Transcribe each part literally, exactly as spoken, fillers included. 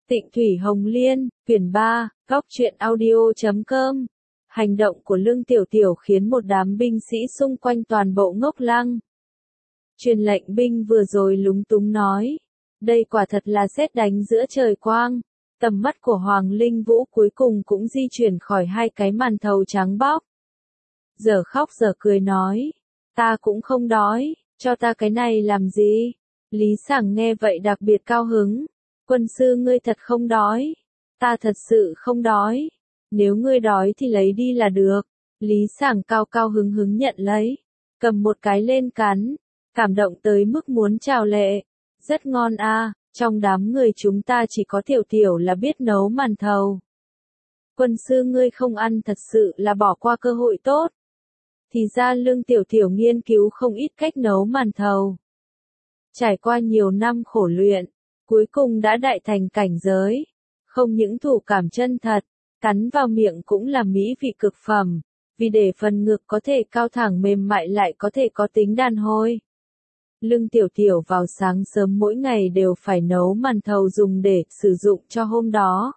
Tịnh Thủy Hồng Liên, quyển ba, góc truyện audio chấm com. Hành động của Lương Tiểu Tiểu khiến một đám binh sĩ xung quanh toàn bộ ngốc lăng. Truyền lệnh binh vừa rồi lúng túng nói. Đây quả thật là sét đánh giữa trời quang. Tầm mắt của Hoàng Linh Vũ cuối cùng cũng di chuyển khỏi hai cái màn thầu trắng bóc. Giờ khóc giờ cười nói. Ta cũng không đói, cho ta cái này làm gì? Lý Sảng nghe vậy đặc biệt cao hứng. Quân sư ngươi thật không đói. Ta thật sự không đói. Nếu ngươi đói thì lấy đi là được. Lý Sảng cao cao hứng hứng nhận lấy. Cầm một cái lên cắn. Cảm động tới mức muốn trào lệ. Rất ngon a. À, trong đám người chúng ta chỉ có Tiểu Tiểu là biết nấu màn thầu. Quân sư ngươi không ăn thật sự là bỏ qua cơ hội tốt. Thì ra Lương Tiểu Tiểu nghiên cứu không ít cách nấu màn thầu. Trải qua nhiều năm khổ luyện, cuối cùng đã đại thành cảnh giới. Không những thủ cảm chân thật, cắn vào miệng cũng là mỹ vị cực phẩm, vì để phần ngực có thể cao thẳng mềm mại lại có thể có tính đàn hồi. Lương Tiểu Tiểu vào sáng sớm mỗi ngày đều phải nấu màn thầu dùng để sử dụng cho hôm đó.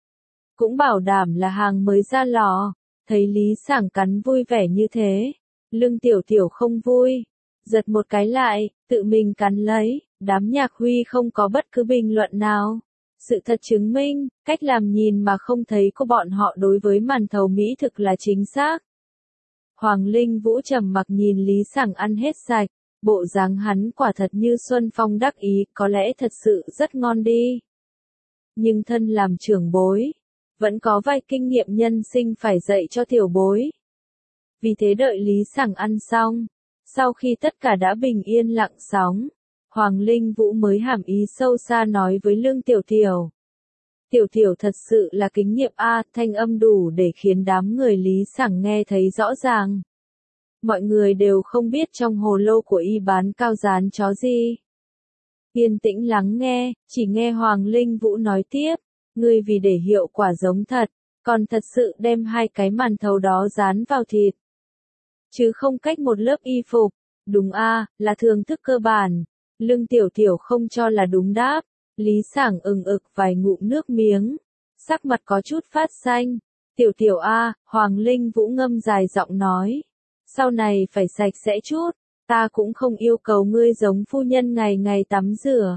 Cũng bảo đảm là hàng mới ra lò, thấy Lý Sảng cắn vui vẻ như thế. Lương Tiểu Tiểu không vui, giật một cái lại, tự mình cắn lấy. Đám Nhạc Huy không có bất cứ bình luận nào. Sự thật chứng minh, cách làm nhìn mà không thấy của bọn họ đối với màn thầu mỹ thực là chính xác. Hoàng Linh Vũ trầm mặc nhìn Lý Sảng ăn hết sạch, bộ dáng hắn quả thật như Xuân Phong đắc ý, có lẽ thật sự rất ngon đi. Nhưng thân làm trưởng bối, vẫn có vài kinh nghiệm nhân sinh phải dạy cho tiểu bối. Vì thế đợi Lý Sảng ăn xong, sau khi tất cả đã bình yên lặng sóng, Hoàng Linh Vũ mới hàm ý sâu xa nói với Lương Tiểu Tiểu. Tiểu Tiểu thật sự là kinh nghiệm a, thanh âm đủ để khiến đám người Lý Sảng nghe thấy rõ ràng. Mọi người đều không biết trong hồ lô của y bán cao rán chó gì. Yên tĩnh lắng nghe, chỉ nghe Hoàng Linh Vũ nói tiếp, ngươi vì để hiệu quả giống thật, còn thật sự đem hai cái màn thầu đó dán vào thịt. Chứ không cách một lớp y phục, đúng a, à, là thường thức cơ bản. Lương Tiểu Tiểu không cho là đúng đáp, Lý Sảng ừng ực vài ngụm nước miếng, sắc mặt có chút phát xanh. Tiểu Tiểu a, à, Hoàng Linh Vũ ngâm dài giọng nói, sau này phải sạch sẽ chút, ta cũng không yêu cầu ngươi giống phu nhân ngày ngày tắm rửa.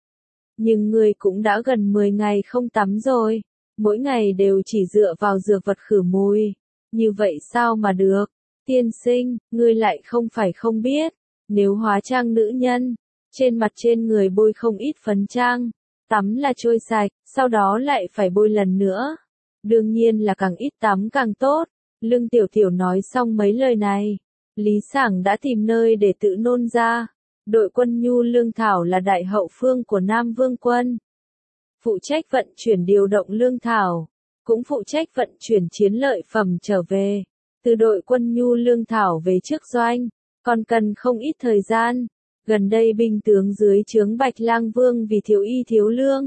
Nhưng ngươi cũng đã gần mười ngày không tắm rồi, mỗi ngày đều chỉ dựa vào dược vật khử mùi, như vậy sao mà được? Tiên sinh, ngươi lại không phải không biết, nếu hóa trang nữ nhân, trên mặt trên người bôi không ít phấn trang, tắm là trôi sạch, sau đó lại phải bôi lần nữa. Đương nhiên là càng ít tắm càng tốt. Lương Tiểu Tiểu nói xong mấy lời này, Lý Sảng đã tìm nơi để tự nôn ra. Đội quân Nhu Lương Thảo là đại hậu phương của Nam Vương quân, phụ trách vận chuyển điều động lương thảo, cũng phụ trách vận chuyển chiến lợi phẩm trở về. Từ đội quân Nhu Lương Thảo về trước doanh, còn cần không ít thời gian. Gần đây binh tướng dưới trướng Bạch Lang Vương vì thiếu y thiếu lương,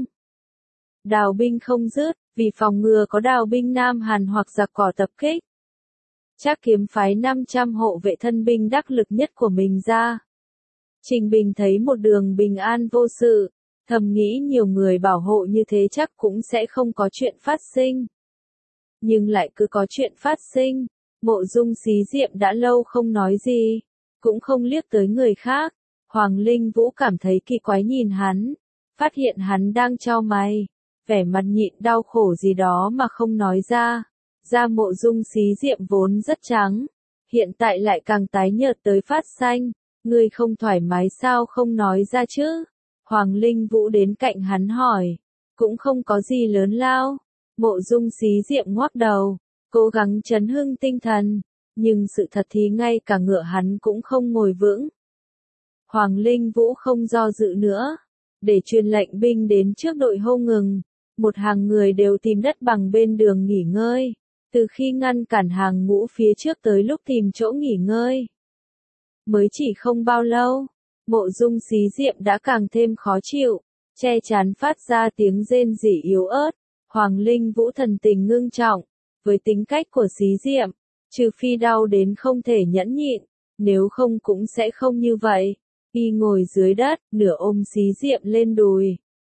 đào binh không dứt, vì phòng ngừa có đào binh Nam Hàn hoặc giặc cỏ tập kích. Trác Kiếm phái năm trăm hộ vệ thân binh đắc lực nhất của mình ra. Trình Bình thấy một đường bình an vô sự, thầm nghĩ nhiều người bảo hộ như thế chắc cũng sẽ không có chuyện phát sinh. Nhưng lại cứ có chuyện phát sinh. Mộ Dung Xí Diệm đã lâu không nói gì, cũng không liếc tới người khác. Hoàng Linh Vũ cảm thấy kỳ quái nhìn hắn, phát hiện hắn đang chau mày, vẻ mặt nhịn đau khổ gì đó mà không nói ra. Da Mộ Dung Xí Diệm vốn rất trắng, hiện tại lại càng tái nhợt tới phát xanh. Ngươi không thoải mái sao không nói ra chứ? Hoàng Linh Vũ đến cạnh hắn hỏi, cũng không có gì lớn lao. Mộ Dung Xí Diệm ngoác đầu, cố gắng trấn hưng tinh thần, nhưng sự thật thì ngay cả ngựa hắn cũng không ngồi vững. Hoàng Linh Vũ không do dự nữa, để truyền lệnh binh đến trước đội hô ngừng. Một hàng người đều tìm đất bằng bên đường nghỉ ngơi, từ khi ngăn cản hàng ngũ phía trước tới lúc tìm chỗ nghỉ ngơi. Mới chỉ không bao lâu, Mộ Dung Xí Diệm đã càng thêm khó chịu, che chắn phát ra tiếng rên rỉ yếu ớt. Hoàng Linh Vũ thần tình ngưng trọng, với tính cách của Xí Diệm, trừ phi đau đến không thể nhẫn nhịn, nếu không cũng sẽ không như vậy. Y ngồi dưới đất, nửa ôm Xí Diệm lên đùi,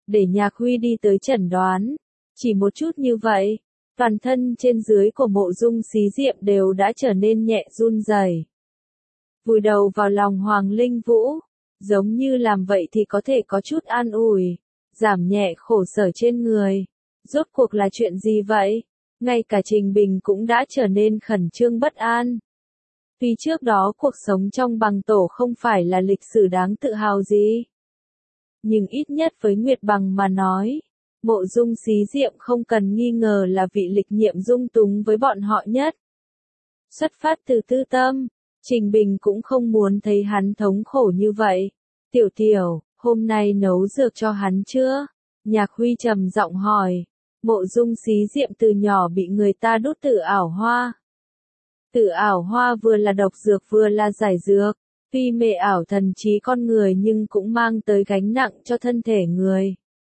để Nhạc Huy đi tới chẩn đoán. Chỉ một chút như vậy, toàn thân trên dưới của Mộ Dung Xí Diệm đều đã trở nên nhẹ run rẩy. Vùi đầu vào lòng Hoàng Linh Vũ, giống như làm vậy thì có thể có chút an ủi, giảm nhẹ khổ sở trên người. Rốt cuộc là chuyện gì vậy? Ngay cả Trình Bình cũng đã trở nên khẩn trương bất an. Tuy trước đó cuộc sống trong bằng tổ không phải là lịch sử đáng tự hào gì, nhưng ít nhất với Nguyệt Bằng mà nói, Mộ Dung Xí Diệm không cần nghi ngờ là vị lịch nhiệm dung túng với bọn họ nhất. Xuất phát từ tư tâm, Trình Bình cũng không muốn thấy hắn thống khổ như vậy. Tiểu Tiểu, hôm nay nấu dược cho hắn chưa? Nhạc Huy trầm giọng hỏi. Mộ Dung Xí Diệm từ nhỏ bị người ta đút tử ảo hoa. Tử ảo hoa vừa là độc dược vừa là giải dược, tuy mê ảo thần trí con người nhưng cũng mang tới gánh nặng cho thân thể người.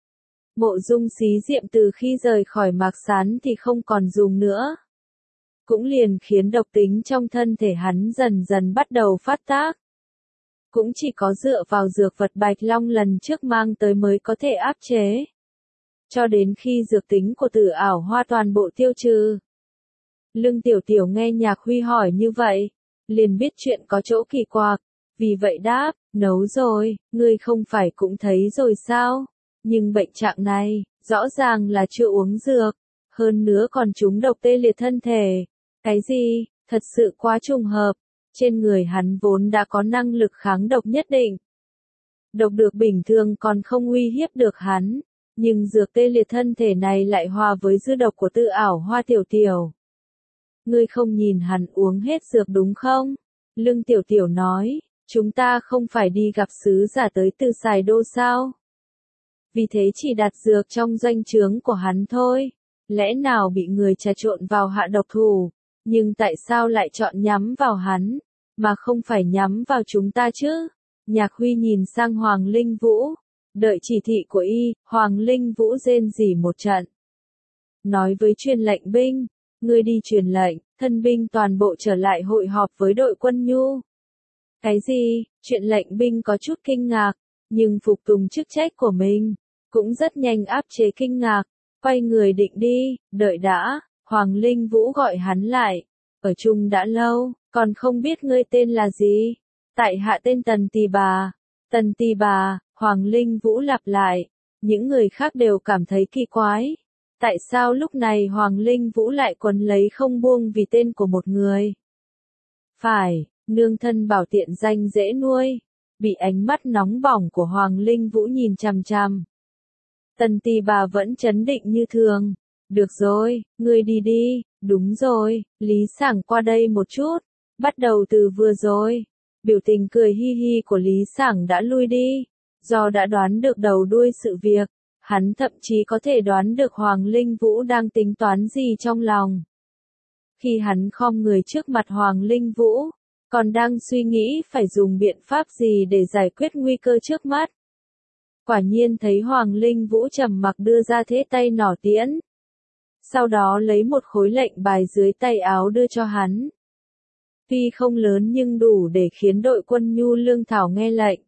Mộ Dung Xí Diệm từ khi rời khỏi Mạc Sán thì không còn dùng nữa. Cũng liền khiến độc tính trong thân thể hắn dần dần bắt đầu phát tác. Cũng chỉ có dựa vào dược vật Bạch Long lần trước mang tới mới có thể áp chế. Cho đến khi dược tính của tử ảo hoa toàn bộ tiêu trừ. Lương Tiểu Tiểu nghe Nhạc Huy hỏi như vậy, liền biết chuyện có chỗ kỳ quặc, vì vậy đáp, nấu rồi, ngươi không phải cũng thấy rồi sao? Nhưng bệnh trạng này, rõ ràng là chưa uống dược, hơn nữa còn trúng độc tê liệt thân thể. Cái gì, thật sự quá trùng hợp, trên người hắn vốn đã có năng lực kháng độc nhất định. Độc được bình thường còn không uy hiếp được hắn, nhưng dược tê liệt thân thể này lại hòa với dư độc của Tử ảo hoa Tiểu Tiểu. Ngươi không nhìn hắn uống hết dược đúng không? Lương Tiểu Tiểu nói, chúng ta không phải đi gặp sứ giả tới từ Sài Đô sao? Vì thế chỉ đặt dược trong doanh trướng của hắn thôi. Lẽ nào bị người trà trộn vào hạ độc thủ? Nhưng tại sao lại chọn nhắm vào hắn, mà không phải nhắm vào chúng ta chứ? Nhạc Huy nhìn sang Hoàng Linh Vũ. Đợi chỉ thị của y, Hoàng Linh Vũ rên rỉ một trận. Nói với truyền lệnh binh, ngươi đi truyền lệnh, thân binh toàn bộ trở lại hội họp với đội quân nhu. Cái gì? Truyền lệnh binh có chút kinh ngạc, nhưng phục tùng chức trách của mình, cũng rất nhanh áp chế kinh ngạc, quay người định đi, đợi đã, Hoàng Linh Vũ gọi hắn lại, ở chung đã lâu, còn không biết ngươi tên là gì? Tại hạ tên Tần Tì Bà. Tần Tì Bà, Hoàng Linh Vũ lặp lại, những người khác đều cảm thấy kỳ quái. Tại sao lúc này Hoàng Linh Vũ lại quấn lấy không buông vì tên của một người? Phải, nương thân bảo tiện danh dễ nuôi. Bị ánh mắt nóng bỏng của Hoàng Linh Vũ nhìn chằm chằm. Tần Tì Bà vẫn trấn định như thường. Được rồi, ngươi đi đi, đúng rồi, Lý Sảng qua đây một chút. Bắt đầu từ vừa rồi, biểu tình cười hi hi của Lý Sảng đã lui đi. Do đã đoán được đầu đuôi sự việc, hắn thậm chí có thể đoán được Hoàng Linh Vũ đang tính toán gì trong lòng. Khi hắn khom người trước mặt Hoàng Linh Vũ, còn đang suy nghĩ phải dùng biện pháp gì để giải quyết nguy cơ trước mắt. Quả nhiên thấy Hoàng Linh Vũ trầm mặc đưa ra thế tay nỏ tiễn. Sau đó lấy một khối lệnh bài dưới tay áo đưa cho hắn. Tuy không lớn nhưng đủ để khiến đội quân nhu lương thảo nghe lệnh.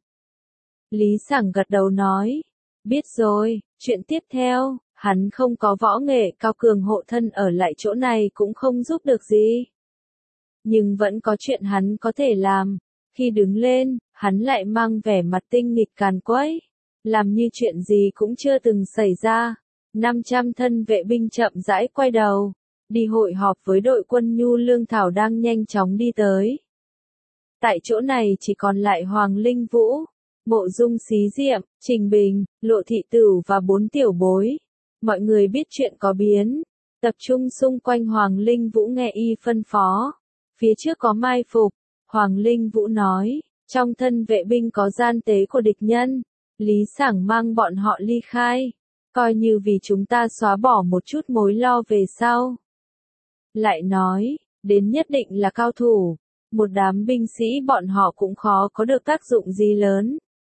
Lý Sảng gật đầu nói, biết rồi, chuyện tiếp theo, hắn không có võ nghệ cao cường hộ thân ở lại chỗ này cũng không giúp được gì. Nhưng vẫn có chuyện hắn có thể làm, khi đứng lên, hắn lại mang vẻ mặt tinh nghịch càn quấy, làm như chuyện gì cũng chưa từng xảy ra. năm trăm thân vệ binh chậm rãi quay đầu, đi hội họp với đội quân nhu lương thảo đang nhanh chóng đi tới. Tại chỗ này chỉ còn lại Hoàng Linh Vũ, Mộ Dung Xí Diệm, Trình Bình, Lộ Thị Tửu và bốn tiểu bối. Mọi người biết chuyện có biến, tập trung xung quanh Hoàng Linh Vũ nghe y phân phó. Phía trước có mai phục, Hoàng Linh Vũ nói, trong thân vệ binh có gian tế của địch nhân, Lý Sảng mang bọn họ ly khai, coi như vì chúng ta xóa bỏ một chút mối lo về sau. Lại nói, đến nhất định là cao thủ, một đám binh sĩ bọn họ cũng khó có được tác dụng gì lớn.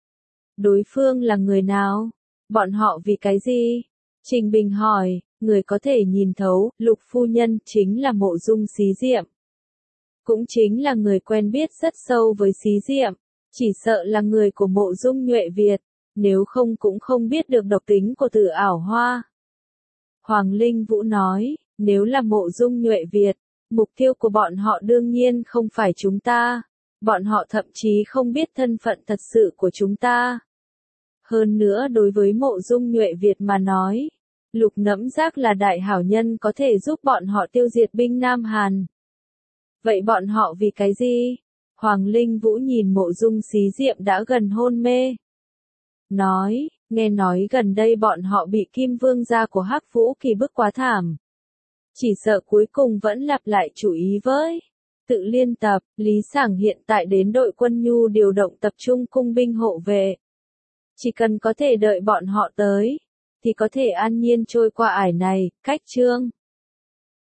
Đối phương là người nào? Bọn họ vì cái gì? Trình Bình hỏi, người có thể nhìn thấu, Lục phu nhân chính là Mộ Dung Xí Diệm. Cũng chính là người quen biết rất sâu với Xí Diệm, chỉ sợ là người của Mộ Dung Nhuệ Việt. nếu không cũng không biết được độc tính của Tử Ảo Hoa. Hoàng Linh Vũ nói, nếu là Mộ Dung Nhuệ Việt, mục tiêu của bọn họ đương nhiên không phải chúng ta, bọn họ thậm chí không biết thân phận thật sự của chúng ta. Hơn nữa đối với Mộ Dung Nhuệ Việt mà nói, Lục Nẫm Giác là đại hảo nhân có thể giúp bọn họ tiêu diệt binh Nam Hàn. Vậy bọn họ vì cái gì? Hoàng Linh Vũ nhìn Mộ Dung Xí Diệm đã gần hôn mê. Nói, nghe nói gần đây bọn họ bị Kim Vương gia của Hắc Vũ Kỳ bức quá thảm. Chỉ sợ cuối cùng vẫn lặp lại chủ ý với tự liên tập, Lý Sảng hiện tại đến đội quân nhu điều động tập trung cung binh hộ vệ. Chỉ cần có thể đợi bọn họ tới, thì có thể an nhiên trôi qua ải này, cách chương.